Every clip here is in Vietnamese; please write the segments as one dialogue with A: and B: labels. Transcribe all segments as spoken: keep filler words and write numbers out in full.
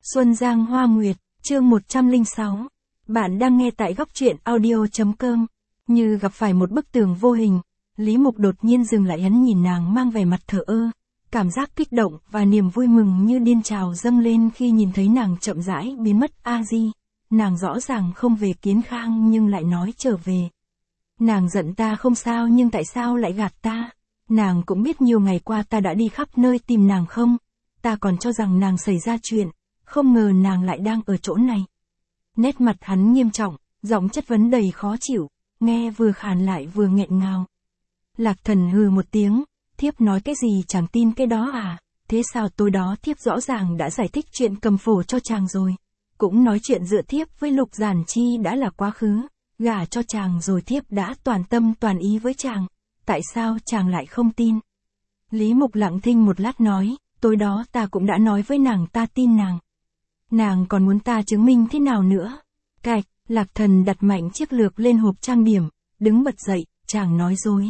A: Xuân Giang Hoa Nguyệt, chương một trăm lẻ sáu. Bạn đang nghe tại góc truyện audio.com. Như gặp phải một bức tường vô hình, Lý Mục đột nhiên dừng lại, hắn nhìn nàng mang vẻ mặt thờ ơ. Cảm giác kích động và niềm vui mừng như điên trào dâng lên khi nhìn thấy nàng chậm rãi biến mất. A Di, nàng rõ ràng không về Kiến Khang nhưng lại nói trở về. Nàng giận ta không sao, nhưng tại sao lại gạt ta? Nàng cũng biết nhiều ngày qua ta đã đi khắp nơi tìm nàng không? Ta còn cho rằng nàng xảy ra chuyện, không ngờ nàng lại đang ở chỗ này. Nét mặt hắn nghiêm trọng, giọng chất vấn đầy khó chịu, nghe vừa khàn lại vừa nghẹn ngào. Lạc Thần hừ một tiếng, thiếp nói cái gì chàng tin cái đó à? Thế sao tối đó thiếp rõ ràng đã giải thích chuyện cầm phổ cho chàng rồi, cũng nói chuyện giữa thiếp với Lục Giản Chi đã là quá khứ, gả cho chàng rồi thiếp đã toàn tâm toàn ý với chàng, tại sao chàng lại không tin? Lý Mục lặng thinh một lát nói, tối đó ta cũng đã nói với nàng ta tin nàng. Nàng còn muốn ta chứng minh thế nào nữa? Cạch, Lạc Thần đặt mạnh chiếc lược lên hộp trang điểm, đứng bật dậy, chàng nói dối.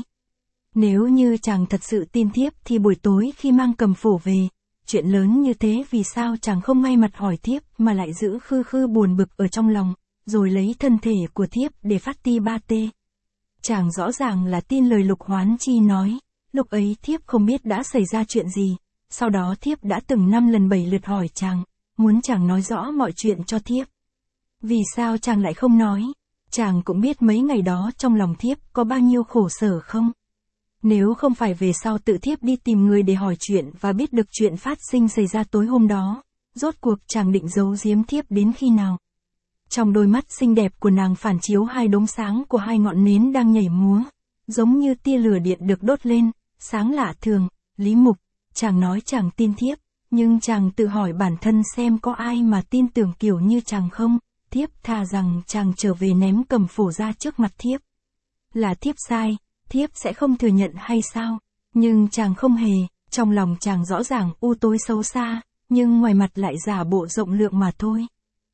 A: Nếu như chàng thật sự tin thiếp thì buổi tối khi mang cầm phổ về, chuyện lớn như thế vì sao chàng không ngay mặt hỏi thiếp mà lại giữ khư khư buồn bực ở trong lòng, rồi lấy thân thể của thiếp để phát ti ba tê. Chàng rõ ràng là tin lời Lục Hoán Chi nói, lúc ấy thiếp không biết đã xảy ra chuyện gì, sau đó thiếp đã từng năm lần bảy lượt hỏi chàng, muốn chàng nói rõ mọi chuyện cho thiếp. Vì sao chàng lại không nói? Chàng cũng biết mấy ngày đó trong lòng thiếp có bao nhiêu khổ sở không? Nếu không phải về sau tự thiếp đi tìm người để hỏi chuyện và biết được chuyện phát sinh xảy ra tối hôm đó, rốt cuộc chàng định giấu giếm thiếp đến khi nào? Trong đôi mắt xinh đẹp của nàng phản chiếu hai đốm sáng của hai ngọn nến đang nhảy múa, giống như tia lửa điện được đốt lên, sáng lạ thường. Lý Mục, chàng nói chàng tin thiếp, nhưng chàng tự hỏi bản thân xem có ai mà tin tưởng kiểu như chàng không? Thiếp thà rằng chàng trở về ném cầm phổ ra trước mặt thiếp. Là thiếp sai, thiếp sẽ không thừa nhận hay sao? Nhưng chàng không hề, trong lòng chàng rõ ràng u tối xấu xa, nhưng ngoài mặt lại giả bộ rộng lượng mà thôi.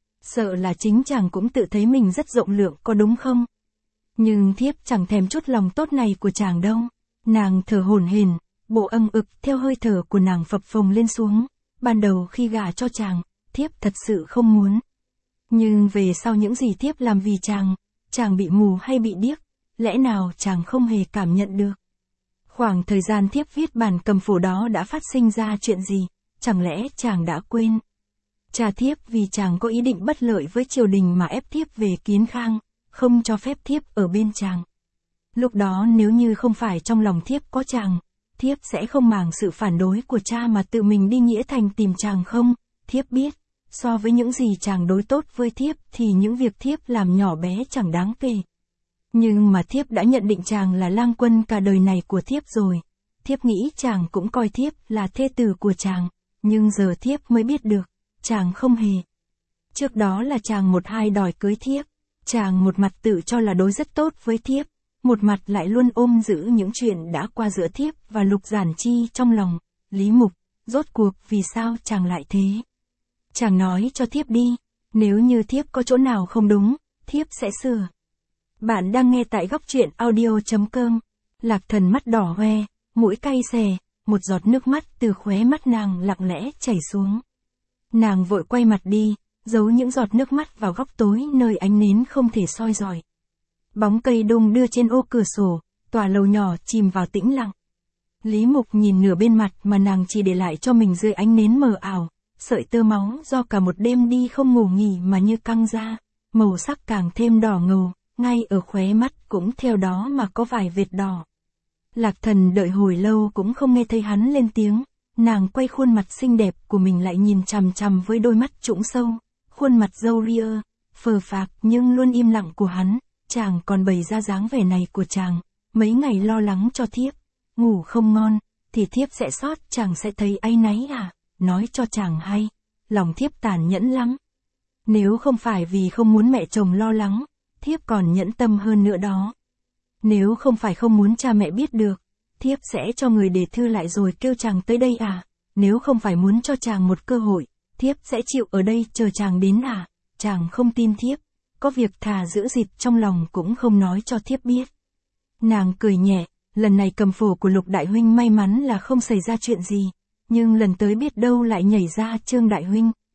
A: Sợ là chính chàng cũng tự thấy mình rất rộng lượng có đúng không? Nhưng thiếp chẳng thèm chút lòng tốt này của chàng đâu. Nàng thở hổn hển, bộ âng ực theo hơi thở của nàng phập phồng lên xuống. Ban đầu khi gả cho chàng, thiếp thật sự không muốn. Nhưng về sau những gì thiếp làm vì chàng, chàng bị mù hay bị điếc, lẽ nào chàng không hề cảm nhận được? Khoảng thời gian thiếp viết bản cầm phổ đó đã phát sinh ra chuyện gì, chẳng lẽ chàng đã quên? Cha thiếp vì chàng có ý định bất lợi với triều đình mà ép thiếp về Kiến Khang, không cho phép thiếp ở bên chàng. Lúc đó nếu như không phải trong lòng thiếp có chàng, thiếp sẽ không màng sự phản đối của cha mà tự mình đi Nghĩa Thành tìm chàng không? Thiếp biết, so với những gì chàng đối tốt với thiếp thì những việc thiếp làm nhỏ bé chẳng đáng kể. Nhưng mà thiếp đã nhận định chàng là lang quân cả đời này của thiếp rồi. Thiếp nghĩ chàng cũng coi thiếp là thê tử của chàng, nhưng giờ thiếp mới biết được, chàng không hề. Trước đó là chàng một hai đòi cưới thiếp, chàng một mặt tự cho là đối rất tốt với thiếp, một mặt lại luôn ôm giữ những chuyện đã qua giữa thiếp và Lục Giản Chi trong lòng. Lý Mục, rốt cuộc vì sao chàng lại thế? Chàng nói cho thiếp đi, nếu như thiếp có chỗ nào không đúng, thiếp sẽ sửa. Bạn đang nghe tại góc truyện audio.com. Lạc Thần mắt đỏ hoe, mũi cay xè, một giọt nước mắt từ khóe mắt nàng lặng lẽ chảy xuống. Nàng vội quay mặt đi, giấu những giọt nước mắt vào góc tối nơi ánh nến không thể soi rọi. Bóng cây đung đưa trên ô cửa sổ, tòa lầu nhỏ chìm vào tĩnh lặng. Lý Mục nhìn nửa bên mặt mà nàng chỉ để lại cho mình dưới ánh nến mờ ảo, sợi tơ máu do cả một đêm đi không ngủ nghỉ mà như căng ra, màu sắc càng thêm đỏ ngầu, ngay ở khóe mắt cũng theo đó mà có vài vệt đỏ. Lạc Thần đợi hồi lâu cũng không nghe thấy hắn lên tiếng, nàng quay khuôn mặt xinh đẹp của mình lại nhìn chằm chằm với đôi mắt trũng sâu, khuôn mặt râu ria, phờ phạc nhưng luôn im lặng của hắn. Chàng còn bày ra dáng vẻ này của chàng, mấy ngày lo lắng cho thiếp, ngủ không ngon, thì thiếp sẽ sót, chàng sẽ thấy áy náy à? Nói cho chàng hay, lòng thiếp tàn nhẫn lắm. Nếu không phải vì không muốn mẹ chồng lo lắng, thiếp còn nhẫn tâm hơn nữa đó. Nếu không phải không muốn cha mẹ biết được, thiếp sẽ cho người để thư lại rồi kêu chàng tới đây à? Nếu không phải muốn cho chàng một cơ hội, thiếp sẽ chịu ở đây chờ chàng đến à? Chàng không tin thiếp, có việc thà giữ dịt trong lòng cũng không nói cho thiếp biết. Nàng cười nhẹ, lần này cầm phổ của Lục Đại Huynh may mắn là không xảy ra chuyện gì, nhưng lần tới biết đâu lại nhảy ra Trương Đại Huynh,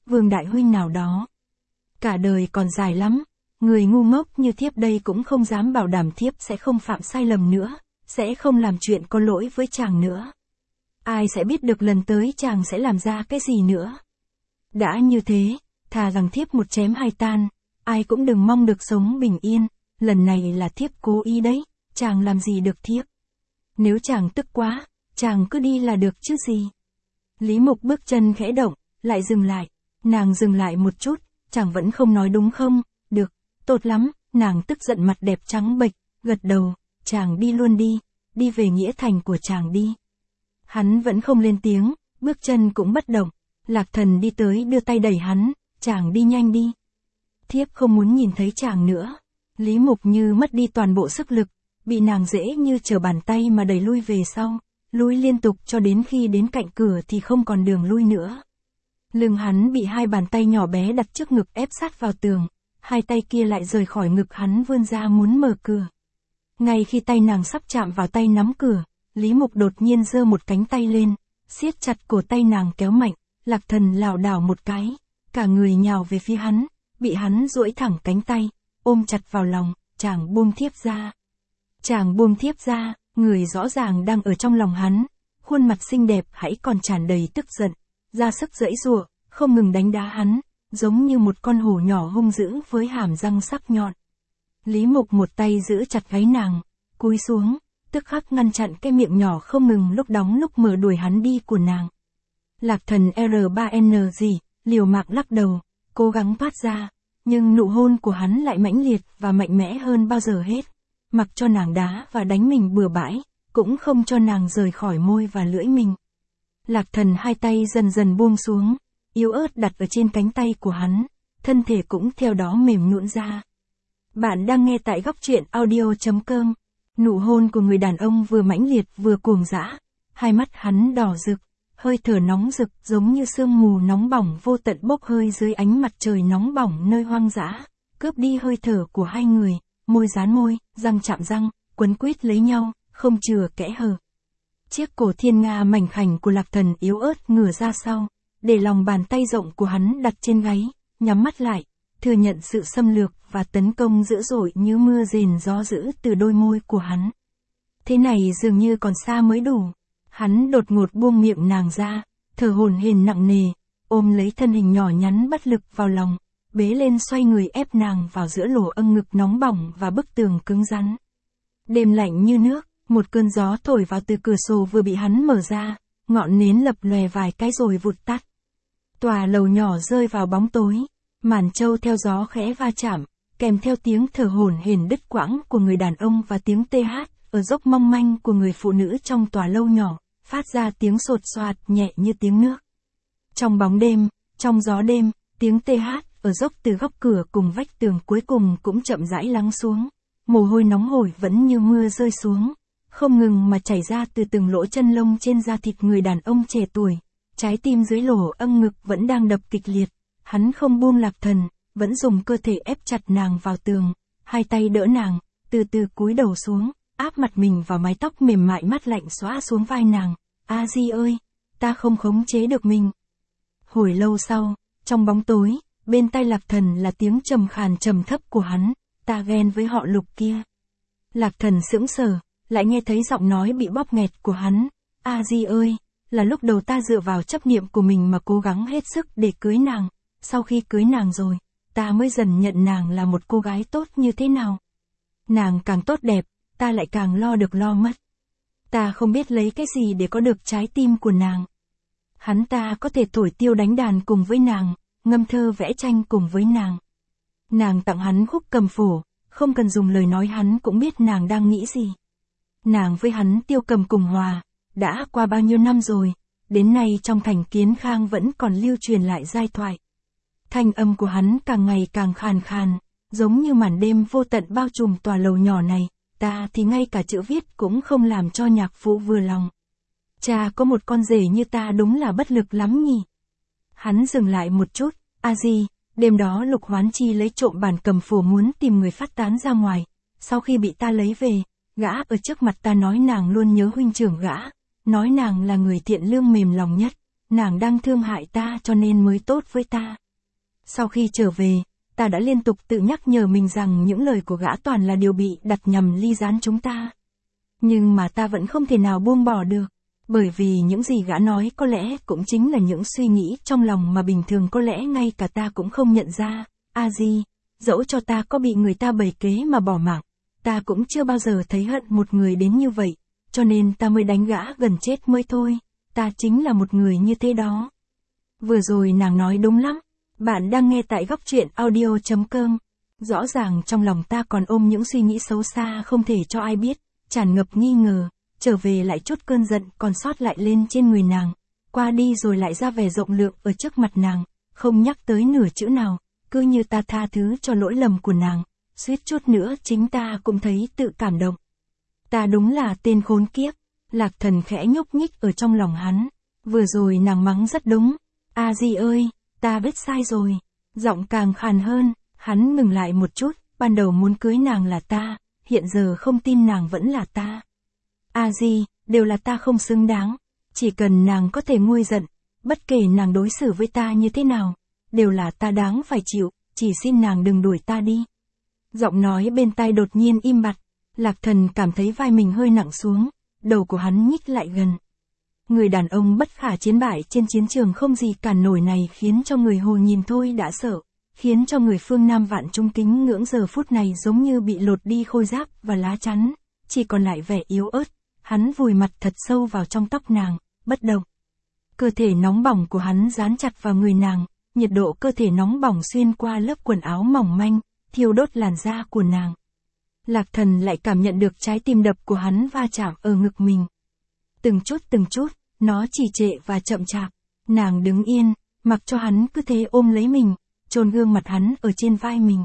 A: Vương Đại Huynh nào đó. Cả đời còn dài lắm, người ngu ngốc như thiếp đây cũng không dám bảo đảm thiếp sẽ không phạm sai lầm nữa, sẽ không làm chuyện có lỗi với chàng nữa. Ai sẽ biết được lần tới chàng sẽ làm ra cái gì nữa. Đã như thế, thà rằng thiếp một chém hai tan, ai cũng đừng mong được sống bình yên, lần này là thiếp cố ý đấy, chàng làm gì được thiếp. Nếu chàng tức quá, chàng cứ đi là được chứ gì. Lý Mục bước chân khẽ động, lại dừng lại, nàng dừng lại một chút, chàng vẫn không nói đúng không, được, tốt lắm, nàng tức giận mặt đẹp trắng bệch, gật đầu, chàng đi luôn đi, đi về nghĩa thành của chàng đi. Hắn vẫn không lên tiếng, bước chân cũng bất động, Lạc Thần đi tới đưa tay đẩy hắn, chàng đi nhanh đi. Thiếp không muốn nhìn thấy chàng nữa. Lý Mục như mất đi toàn bộ sức lực, bị nàng dễ như trở bàn tay mà đẩy lui về sau, lui liên tục cho đến khi đến cạnh cửa thì không còn đường lui nữa. Lưng hắn bị hai bàn tay nhỏ bé đặt trước ngực ép sát vào tường, hai tay kia lại rời khỏi ngực hắn vươn ra muốn mở cửa. Ngay khi tay nàng sắp chạm vào tay nắm cửa, Lý Mục đột nhiên giơ một cánh tay lên, siết chặt cổ tay nàng kéo mạnh, Lạc Thần lảo đảo một cái, cả người nhào về phía hắn, bị hắn duỗi thẳng cánh tay, ôm chặt vào lòng, chàng buông thiếp ra. Chàng buông thiếp ra, người rõ ràng đang ở trong lòng hắn, khuôn mặt xinh đẹp hãy còn tràn đầy tức giận, ra sức giãy giụa, không ngừng đánh đá hắn, giống như một con hổ nhỏ hung dữ với hàm răng sắc nhọn. Lý Mục một tay giữ chặt gáy nàng, cúi xuống, tức khắc ngăn chặn cái miệng nhỏ không ngừng lúc đóng lúc mở đuổi hắn đi của nàng. Lạc Thần R ba N gì, liều mạng lắc đầu, cố gắng thoát ra, nhưng nụ hôn của hắn lại mãnh liệt và mạnh mẽ hơn bao giờ hết, mặc cho nàng đá và đánh mình bừa bãi, cũng không cho nàng rời khỏi môi và lưỡi mình. Lạc Thần hai tay dần dần buông xuống, yếu ớt đặt ở trên cánh tay của hắn, thân thể cũng theo đó mềm nhũn ra. Bạn đang nghe tại góc truyện audio chấm com. Nụ hôn của người đàn ông vừa mãnh liệt vừa cuồng dã, hai mắt hắn đỏ rực, hơi thở nóng rực giống như sương mù nóng bỏng vô tận bốc hơi dưới ánh mặt trời nóng bỏng nơi hoang dã, cướp đi hơi thở của hai người, môi dán môi, răng chạm răng, quấn quýt lấy nhau, không chừa kẽ hở. Chiếc cổ thiên nga mảnh khảnh của Lạc Thần yếu ớt ngửa ra sau, để lòng bàn tay rộng của hắn đặt trên gáy, nhắm mắt lại, thừa nhận sự xâm lược và tấn công dữ dội như mưa rền gió dữ từ đôi môi của hắn. Thế này dường như còn xa mới đủ. Hắn đột ngột buông miệng nàng ra, thở hổn hển nặng nề, ôm lấy thân hình nhỏ nhắn bất lực vào lòng, bế lên xoay người ép nàng vào giữa lỗ âng ngực nóng bỏng và bức tường cứng rắn. Đêm lạnh như nước, một cơn gió thổi vào từ cửa sổ vừa bị hắn mở ra, ngọn nến lập lòe vài cái rồi vụt tắt. Tòa lầu nhỏ rơi vào bóng tối, màn trâu theo gió khẽ va chạm, kèm theo tiếng thở hổn hển đứt quãng của người đàn ông và tiếng tê hát ở dốc mong manh của người phụ nữ trong tòa lâu nhỏ, phát ra tiếng sột soạt nhẹ như tiếng nước. Trong bóng đêm, trong gió đêm, tiếng tê hát ở dốc từ góc cửa cùng vách tường cuối cùng cũng chậm rãi lắng xuống. Mồ hôi nóng hổi vẫn như mưa rơi xuống, không ngừng mà chảy ra từ từng lỗ chân lông trên da thịt người đàn ông trẻ tuổi. Trái tim dưới lỗ âng ngực vẫn đang đập kịch liệt. Hắn không buông Lạc Thần, vẫn dùng cơ thể ép chặt nàng vào tường, hai tay đỡ nàng, từ từ cúi đầu xuống, áp mặt mình vào mái tóc mềm mại mát lạnh xõa xuống vai nàng. A Di ơi, ta không khống chế được mình. Hồi lâu sau, trong bóng tối, bên tai Lạc Thần là tiếng trầm khàn trầm thấp của hắn, ta ghen với họ Lục kia. Lạc Thần sững sờ, lại nghe thấy giọng nói bị bóp nghẹt của hắn. A Di ơi, là lúc đầu ta dựa vào chấp niệm của mình mà cố gắng hết sức để cưới nàng. Sau khi cưới nàng rồi, ta mới dần nhận nàng là một cô gái tốt như thế nào. Nàng càng tốt đẹp, ta lại càng lo được lo mất. Ta không biết lấy cái gì để có được trái tim của nàng. Hắn ta có thể thổi tiêu đánh đàn cùng với nàng, ngâm thơ vẽ tranh cùng với nàng. Nàng tặng hắn khúc cầm phổ, không cần dùng lời nói hắn cũng biết nàng đang nghĩ gì. Nàng với hắn tiêu cầm cùng hòa, đã qua bao nhiêu năm rồi, đến nay trong thành Kiến Khang vẫn còn lưu truyền lại giai thoại. Thanh âm của hắn càng ngày càng khàn khàn, giống như màn đêm vô tận bao trùm tòa lầu nhỏ này, ta thì ngay cả chữ viết cũng không làm cho nhạc phụ vừa lòng. Cha có một con rể như ta đúng là bất lực lắm nhỉ. Hắn dừng lại một chút, a di, đêm đó Lục Hoán Chi lấy trộm bản cầm phổ muốn tìm người phát tán ra ngoài, sau khi bị ta lấy về, gã ở trước mặt ta nói nàng luôn nhớ huynh trưởng gã, nói nàng là người thiện lương mềm lòng nhất, nàng đang thương hại ta cho nên mới tốt với ta. Sau khi trở về, ta đã liên tục tự nhắc nhở mình rằng những lời của gã toàn là điều bị đặt nhằm ly gián chúng ta. Nhưng mà ta vẫn không thể nào buông bỏ được, bởi vì những gì gã nói có lẽ cũng chính là những suy nghĩ trong lòng mà bình thường có lẽ ngay cả ta cũng không nhận ra. A Di, dẫu cho ta có bị người ta bày kế mà bỏ mạng, ta cũng chưa bao giờ thấy hận một người đến như vậy, cho nên ta mới đánh gã gần chết mới thôi, ta chính là một người như thế đó. Vừa rồi nàng nói đúng lắm, bạn đang nghe tại góc truyện audio chấm com. Rõ ràng trong lòng ta còn ôm những suy nghĩ xấu xa không thể cho ai biết, tràn ngập nghi ngờ, trở về lại chút cơn giận còn sót lại lên trên người nàng, qua đi rồi lại ra vẻ rộng lượng ở trước mặt nàng, không nhắc tới nửa chữ nào, cứ như ta tha thứ cho lỗi lầm của nàng, suýt chút nữa chính ta cũng thấy tự cảm động. Ta đúng là tên khốn kiếp. Lạc Thần khẽ nhúc nhích ở trong lòng hắn, vừa rồi nàng mắng rất đúng, A Di ơi, ta biết sai rồi, giọng càng khàn hơn, hắn ngừng lại một chút, ban đầu muốn cưới nàng là ta, hiện giờ không tin nàng vẫn là ta. A Di, đều là ta không xứng đáng, chỉ cần nàng có thể nguôi giận, bất kể nàng đối xử với ta như thế nào, đều là ta đáng phải chịu, chỉ xin nàng đừng đuổi ta đi. Giọng nói bên tai đột nhiên im bặt, Lạc Thần cảm thấy vai mình hơi nặng xuống, đầu của hắn nhích lại gần. Người đàn ông bất khả chiến bại trên chiến trường không gì cản nổi này khiến cho người Hồ nhìn thôi đã sợ, khiến cho người phương Nam vạn trung kính ngưỡng giờ phút này giống như bị lột đi khôi giáp và lá chắn, chỉ còn lại vẻ yếu ớt, hắn vùi mặt thật sâu vào trong tóc nàng, bất động. Cơ thể nóng bỏng của hắn dán chặt vào người nàng, nhiệt độ cơ thể nóng bỏng xuyên qua lớp quần áo mỏng manh, thiêu đốt làn da của nàng. Lạc Thần lại cảm nhận được trái tim đập của hắn va chạm ở ngực mình. Từng chút từng chút, nó trì trệ và chậm chạp. Nàng đứng yên, mặc cho hắn cứ thế ôm lấy mình, chôn gương mặt hắn ở trên vai mình.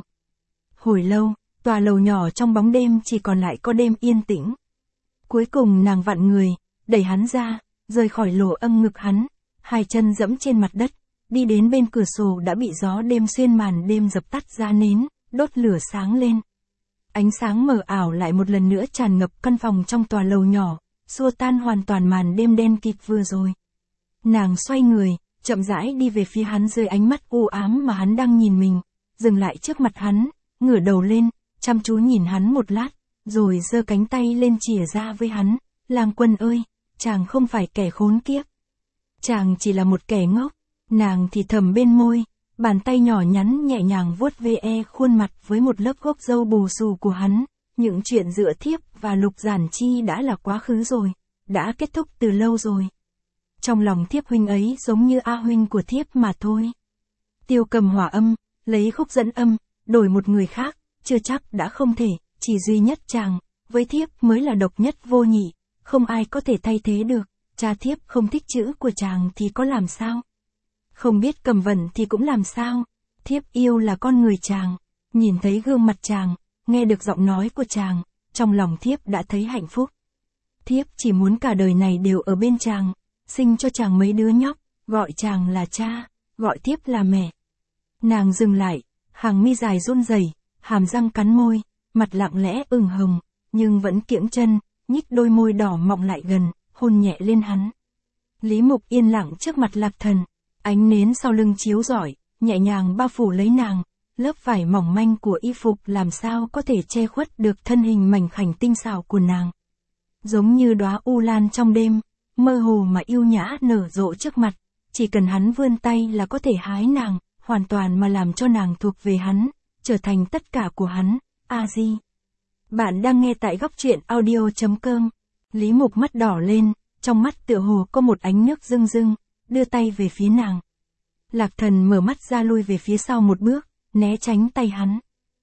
A: Hồi lâu, tòa lầu nhỏ trong bóng đêm chỉ còn lại có đêm yên tĩnh. Cuối cùng nàng vặn người, đẩy hắn ra, rời khỏi lỗ âng ngực hắn, hai chân dẫm trên mặt đất, đi đến bên cửa sổ đã bị gió đêm xuyên màn đêm dập tắt ra nến, đốt lửa sáng lên. Ánh sáng mờ ảo lại một lần nữa tràn ngập căn phòng trong tòa lầu nhỏ, xua tan hoàn toàn màn đêm đen kịt vừa rồi. Nàng xoay người, chậm rãi đi về phía hắn dưới ánh mắt u ám mà hắn đang nhìn mình, dừng lại trước mặt hắn, ngửa đầu lên, chăm chú nhìn hắn một lát, rồi giơ cánh tay lên chìa ra với hắn, Lang Quân ơi, chàng không phải kẻ khốn kiếp. Chàng chỉ là một kẻ ngốc, nàng thì thầm bên môi. Bàn tay nhỏ nhắn nhẹ nhàng vuốt ve khuôn mặt với một lớp gốc râu bù xù của hắn, những chuyện giữa thiếp và Lục Giản Chi đã là quá khứ rồi, đã kết thúc từ lâu rồi. Trong lòng thiếp huynh ấy giống như A huynh của thiếp mà thôi. Tiêu Cầm hòa âm, lấy khúc dẫn âm, đổi một người khác, chưa chắc đã không thể, chỉ duy nhất chàng, với thiếp mới là độc nhất vô nhị, không ai có thể thay thế được, cha thiếp không thích chữ của chàng thì có làm sao? Không biết cầm vần thì cũng làm sao, thiếp yêu là con người chàng, nhìn thấy gương mặt chàng, nghe được giọng nói của chàng, trong lòng thiếp đã thấy hạnh phúc. Thiếp chỉ muốn cả đời này đều ở bên chàng, sinh cho chàng mấy đứa nhóc, gọi chàng là cha, gọi thiếp là mẹ. Nàng dừng lại, hàng mi dài run rẩy, hàm răng cắn môi, mặt lặng lẽ ửng hồng, nhưng vẫn kiễng chân, nhích đôi môi đỏ mọng lại gần, hôn nhẹ lên hắn. Lý Mục yên lặng trước mặt Lạc Thần. Ánh nến sau lưng chiếu rọi, nhẹ nhàng bao phủ lấy nàng, lớp vải mỏng manh của y phục làm sao có thể che khuất được thân hình mảnh khảnh tinh xảo của nàng. Giống như đóa u lan trong đêm, mơ hồ mà yêu nhã nở rộ trước mặt, chỉ cần hắn vươn tay là có thể hái nàng, hoàn toàn mà làm cho nàng thuộc về hắn, trở thành tất cả của hắn. A Di. Bạn đang nghe tại góc truyện audio chấm com. Lý Mục mắt đỏ lên, trong mắt tựa hồ có một ánh nước rưng rưng, đưa tay về phía nàng. Lạc Thần mở mắt ra lui về phía sau một bước, né tránh tay hắn.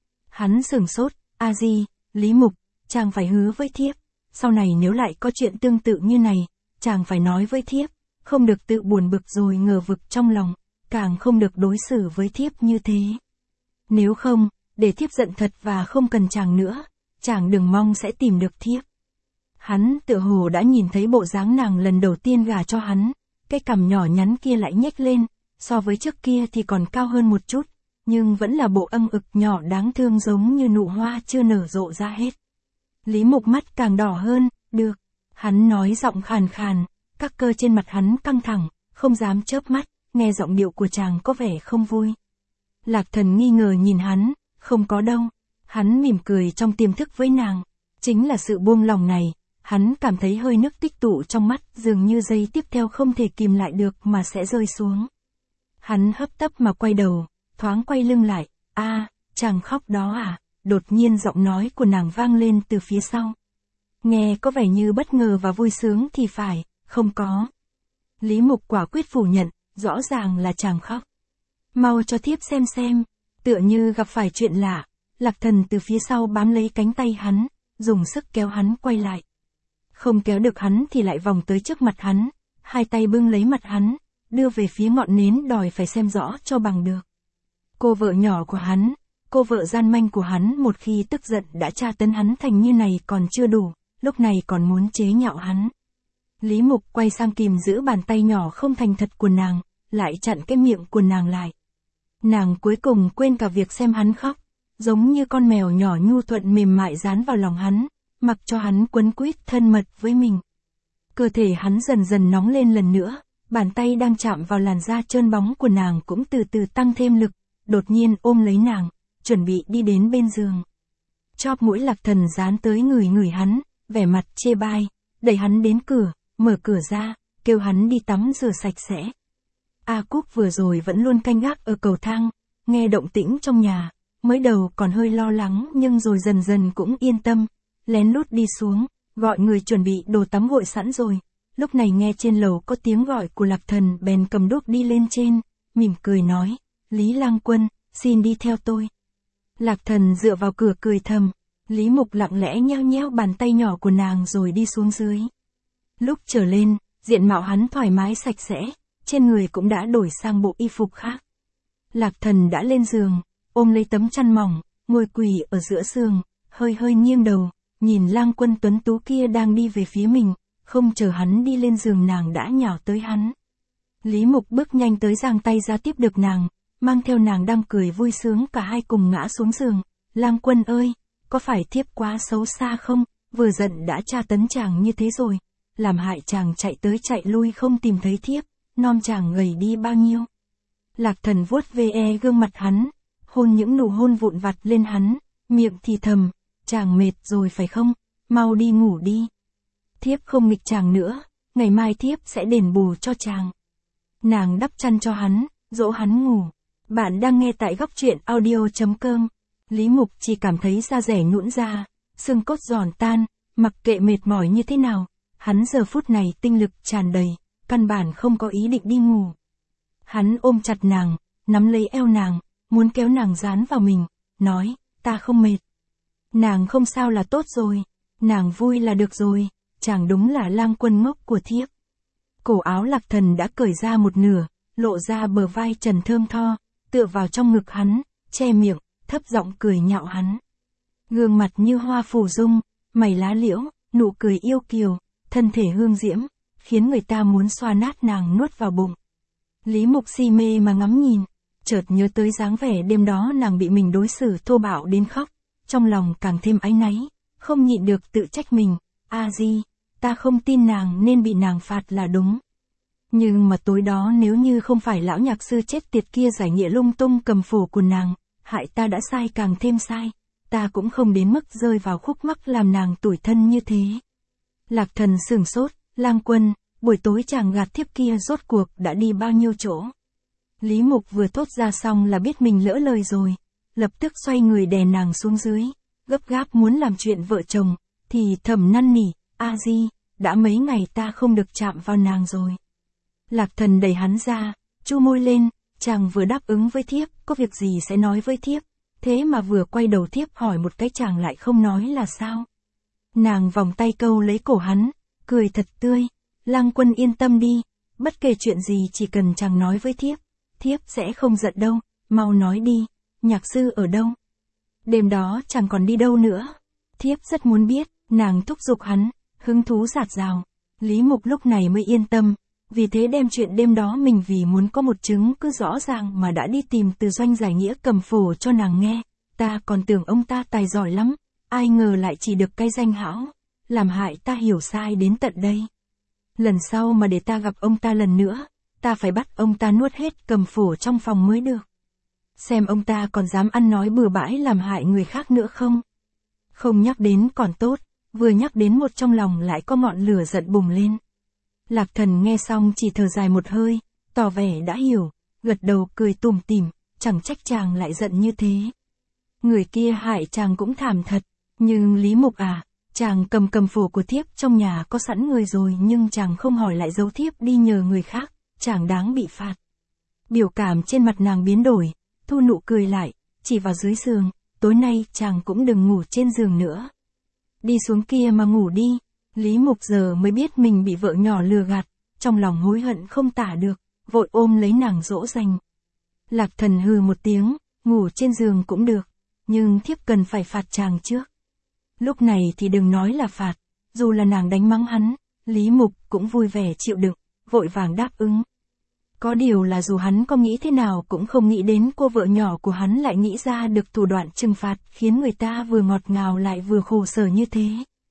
A: Hắn sửng sốt, A Di, Lý Mục, chàng phải hứa với thiếp, sau này nếu lại có chuyện tương tự như này, chàng phải nói với thiếp, không được tự buồn bực rồi ngờ vực trong lòng, càng không được đối xử với thiếp như thế. Nếu không, để thiếp giận thật và không cần chàng nữa, chàng đừng mong sẽ tìm được thiếp. Hắn tựa hồ đã nhìn thấy bộ dáng nàng lần đầu tiên gả cho hắn, cái cằm nhỏ nhắn kia lại nhếch lên, so với trước kia thì còn cao hơn một chút, nhưng vẫn là bộ âng ực nhỏ đáng thương giống như nụ hoa chưa nở rộ ra hết. Lý Mục mắt càng đỏ hơn, được, hắn nói giọng khàn khàn, các cơ trên mặt hắn căng thẳng, không dám chớp mắt, nghe giọng điệu của chàng có vẻ không vui. Lạc Thần nghi ngờ nhìn hắn, không có đâu. Hắn mỉm cười trong tiềm thức với nàng. Chính là sự buông lòng này, hắn cảm thấy hơi nước tích tụ trong mắt, dường như giây tiếp theo không thể kìm lại được mà sẽ rơi xuống. Hắn hấp tấp mà quay đầu, thoáng quay lưng lại, a, chàng khóc đó à, đột nhiên giọng nói của nàng vang lên từ phía sau. Nghe có vẻ như bất ngờ và vui sướng thì phải, không có. Lý Mục quả quyết phủ nhận, rõ ràng là chàng khóc. Mau cho thiếp xem xem, tựa như gặp phải chuyện lạ, Lạc Thần từ phía sau bám lấy cánh tay hắn, dùng sức kéo hắn quay lại. Không kéo được hắn thì lại vòng tới trước mặt hắn, hai tay bưng lấy mặt hắn, đưa về phía ngọn nến đòi phải xem rõ cho bằng được. Cô vợ nhỏ của hắn, cô vợ gian manh của hắn một khi tức giận đã tra tấn hắn thành như này còn chưa đủ, lúc này còn muốn chế nhạo hắn. Lý Mục quay sang kìm giữ bàn tay nhỏ không thành thật của nàng, lại chặn cái miệng của nàng lại. Nàng cuối cùng quên cả việc xem hắn khóc, giống như con mèo nhỏ nhu thuận mềm mại dán vào lòng hắn, mặc cho hắn quấn quýt thân mật với mình. Cơ thể hắn dần dần nóng lên lần nữa, bàn tay đang chạm vào làn da trơn bóng của nàng cũng từ từ tăng thêm lực, đột nhiên ôm lấy nàng, chuẩn bị đi đến bên giường. Chóp mũi Lạc Thần dán tới người người hắn, vẻ mặt chê bai, đẩy hắn đến cửa, mở cửa ra, kêu hắn đi tắm rửa sạch sẽ. A Cúc vừa rồi vẫn luôn canh gác ở cầu thang, nghe động tĩnh trong nhà, mới đầu còn hơi lo lắng nhưng rồi dần dần cũng yên tâm, lén lút đi xuống, gọi người chuẩn bị đồ tắm gội sẵn rồi. Lúc này nghe trên lầu có tiếng gọi của Lạc Thần bèn cầm đuốc đi lên trên, mỉm cười nói, Lý Lang Quân, xin đi theo tôi. Lạc Thần dựa vào cửa cười thầm, Lý Mục lặng lẽ nheo nheo bàn tay nhỏ của nàng rồi đi xuống dưới. Lúc trở lên, diện mạo hắn thoải mái sạch sẽ, trên người cũng đã đổi sang bộ y phục khác. Lạc Thần đã lên giường, ôm lấy tấm chăn mỏng, ngồi quỳ ở giữa giường, hơi hơi nghiêng đầu, nhìn Lang Quân tuấn tú kia đang đi về phía mình, không chờ hắn đi lên giường nàng đã nhào tới hắn. Lý Mục bước nhanh tới giang tay ra tiếp được nàng, mang theo nàng đang cười vui sướng cả hai cùng ngã xuống giường. Lang Quân ơi, có phải thiếp quá xấu xa không, vừa giận đã tra tấn chàng như thế rồi, làm hại chàng chạy tới chạy lui không tìm thấy thiếp, non chàng gầy đi bao nhiêu. Lạc Thần vuốt ve gương mặt hắn, hôn những nụ hôn vụn vặt lên hắn, miệng thì thầm, chàng mệt rồi phải không, mau đi ngủ đi. Thiếp không nghịch chàng nữa, ngày mai thiếp sẽ đền bù cho chàng. Nàng đắp chăn cho hắn, dỗ hắn ngủ. Bạn đang nghe tại góc truyện audio chấm com. Lý Mục chỉ cảm thấy da rẻ nhũn ra, xương cốt giòn tan, mặc kệ mệt mỏi như thế nào, hắn giờ phút này tinh lực tràn đầy, căn bản không có ý định đi ngủ. Hắn ôm chặt nàng, nắm lấy eo nàng, muốn kéo nàng dán vào mình, nói, ta không mệt. Nàng không sao là tốt rồi, nàng vui là được rồi, chàng đúng là Lang Quân ngốc của thiếp. Cổ áo Lạc Thần đã cởi ra một nửa, lộ ra bờ vai trần thơm tho, tựa vào trong ngực hắn, che miệng, thấp giọng cười nhạo hắn. Gương mặt như hoa phủ dung, mày lá liễu, nụ cười yêu kiều, thân thể hương diễm, khiến người ta muốn xoa nát nàng nuốt vào bụng. Lý Mục si mê mà ngắm nhìn, chợt nhớ tới dáng vẻ đêm đó nàng bị mình đối xử thô bạo đến khóc, trong lòng càng thêm áy náy, không nhịn được tự trách mình, a di, ta không tin nàng nên bị nàng phạt là đúng. Nhưng mà tối đó nếu như không phải lão nhạc sư chết tiệt kia giải nghĩa lung tung cầm phổ của nàng, hại ta đã sai càng thêm sai, ta cũng không đến mức rơi vào khúc mắc làm nàng tủi thân như thế. Lạc Thần sửng sốt, Lang Quân, buổi tối chàng gạt thiếp kia rốt cuộc đã đi bao nhiêu chỗ. Lý Mục vừa thốt ra xong là biết mình lỡ lời rồi, lập tức xoay người đè nàng xuống dưới, gấp gáp muốn làm chuyện vợ chồng, thì thầm năn nỉ, a di, đã mấy ngày ta không được chạm vào nàng rồi. Lạc Thần đẩy hắn ra, chu môi lên, chàng vừa đáp ứng với thiếp, có việc gì sẽ nói với thiếp, thế mà vừa quay đầu thiếp hỏi một cái chàng lại không nói là sao. Nàng vòng tay câu lấy cổ hắn, cười thật tươi, Lang Quân yên tâm đi, bất kể chuyện gì chỉ cần chàng nói với thiếp, thiếp sẽ không giận đâu, mau nói đi, nhạc sư ở đâu? Đêm đó chàng còn đi đâu nữa? Thiếp rất muốn biết, nàng thúc giục hắn, hứng thú rạt rào. Lý Mục lúc này mới yên tâm, vì thế đem chuyện đêm đó mình vì muốn có một chứng cứ rõ ràng mà đã đi tìm từ doanh giải nghĩa cầm phổ cho nàng nghe, ta còn tưởng ông ta tài giỏi lắm, ai ngờ lại chỉ được cái danh hão, làm hại ta hiểu sai đến tận đây. Lần sau mà để ta gặp ông ta lần nữa, ta phải bắt ông ta nuốt hết cầm phổ trong phòng mới được. Xem ông ta còn dám ăn nói bừa bãi làm hại người khác nữa không? Không nhắc đến còn tốt, vừa nhắc đến một trong lòng lại có ngọn lửa giận bùng lên. Lạc Thần nghe xong chỉ thở dài một hơi, tỏ vẻ đã hiểu, gật đầu cười tủm tỉm, chẳng trách chàng lại giận như thế. Người kia hại chàng cũng thảm thật, nhưng Lý Mục à, chàng cầm cầm phổ của thiếp trong nhà có sẵn người rồi nhưng chàng không hỏi lại giấu thiếp đi nhờ người khác, chàng đáng bị phạt. Biểu cảm trên mặt nàng biến đổi, thu nụ cười lại, chỉ vào dưới giường, tối nay chàng cũng đừng ngủ trên giường nữa. Đi xuống kia mà ngủ đi. Lý Mục giờ mới biết mình bị vợ nhỏ lừa gạt, trong lòng hối hận không tả được, vội ôm lấy nàng dỗ dành. Lạc Thần hừ một tiếng, ngủ trên giường cũng được, nhưng thiếp cần phải phạt chàng trước. Lúc này thì đừng nói là phạt, dù là nàng đánh mắng hắn, Lý Mục cũng vui vẻ chịu đựng, vội vàng đáp ứng. Có điều là dù hắn có nghĩ thế nào cũng không nghĩ đến cô vợ nhỏ của hắn lại nghĩ ra được thủ đoạn trừng phạt khiến người ta vừa ngọt ngào lại vừa khổ sở như thế.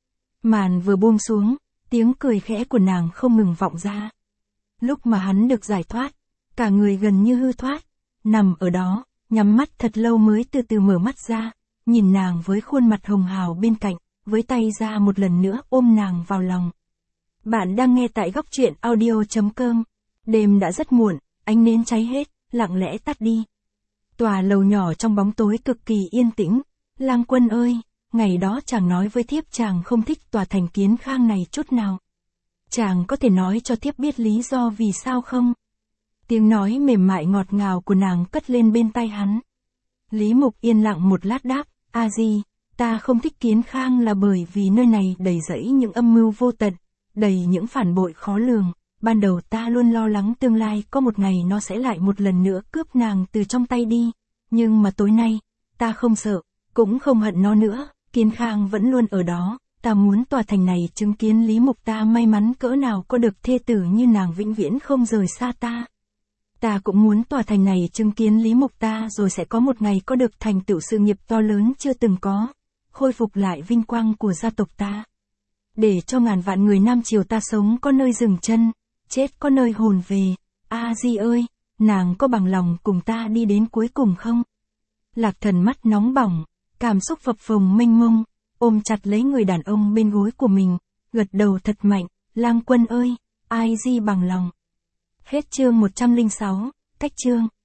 A: Màn vừa buông xuống, tiếng cười khẽ của nàng không ngừng vọng ra. Lúc mà hắn được giải thoát, cả người gần như hư thoát, nằm ở đó, nhắm mắt thật lâu mới từ từ mở mắt ra, nhìn nàng với khuôn mặt hồng hào bên cạnh, với tay ra một lần nữa ôm nàng vào lòng. Bạn đang nghe tại góc truyện audio chấm com. Đêm đã rất muộn, ánh nến cháy hết, lặng lẽ tắt đi. Tòa lầu nhỏ trong bóng tối cực kỳ yên tĩnh. Lang Quân ơi, ngày đó chàng nói với thiếp chàng không thích tòa thành Kiến Khang này chút nào. Chàng có thể nói cho thiếp biết lý do vì sao không? Tiếng nói mềm mại ngọt ngào của nàng cất lên bên tai hắn. Lý Mục yên lặng một lát đáp, a di, ta không thích Kiến Khang là bởi vì nơi này đầy rẫy những âm mưu vô tận, đầy những phản bội khó lường. Ban đầu ta luôn lo lắng tương lai có một ngày nó sẽ lại một lần nữa cướp nàng từ trong tay đi. Nhưng mà tối nay, ta không sợ, cũng không hận nó nữa, Kiến Khang vẫn luôn ở đó. Ta muốn tòa thành này chứng kiến Lý Mục ta may mắn cỡ nào có được thê tử như nàng vĩnh viễn không rời xa ta. Ta cũng muốn tòa thành này chứng kiến Lý Mục ta rồi sẽ có một ngày có được thành tựu sự nghiệp to lớn chưa từng có, khôi phục lại vinh quang của gia tộc ta. Để cho ngàn vạn người Nam Triều ta sống có nơi dừng chân, chết có nơi hồn về. A Di ơi, nàng có bằng lòng cùng ta đi đến cuối cùng không? Lạc Thần mắt nóng bỏng, cảm xúc phập phồng mênh mông, ôm chặt lấy người đàn ông bên gối của mình, gật đầu thật mạnh, Lang Quân ơi, ai Di bằng lòng. Hết chương một trăm lẻ sáu, cách chương.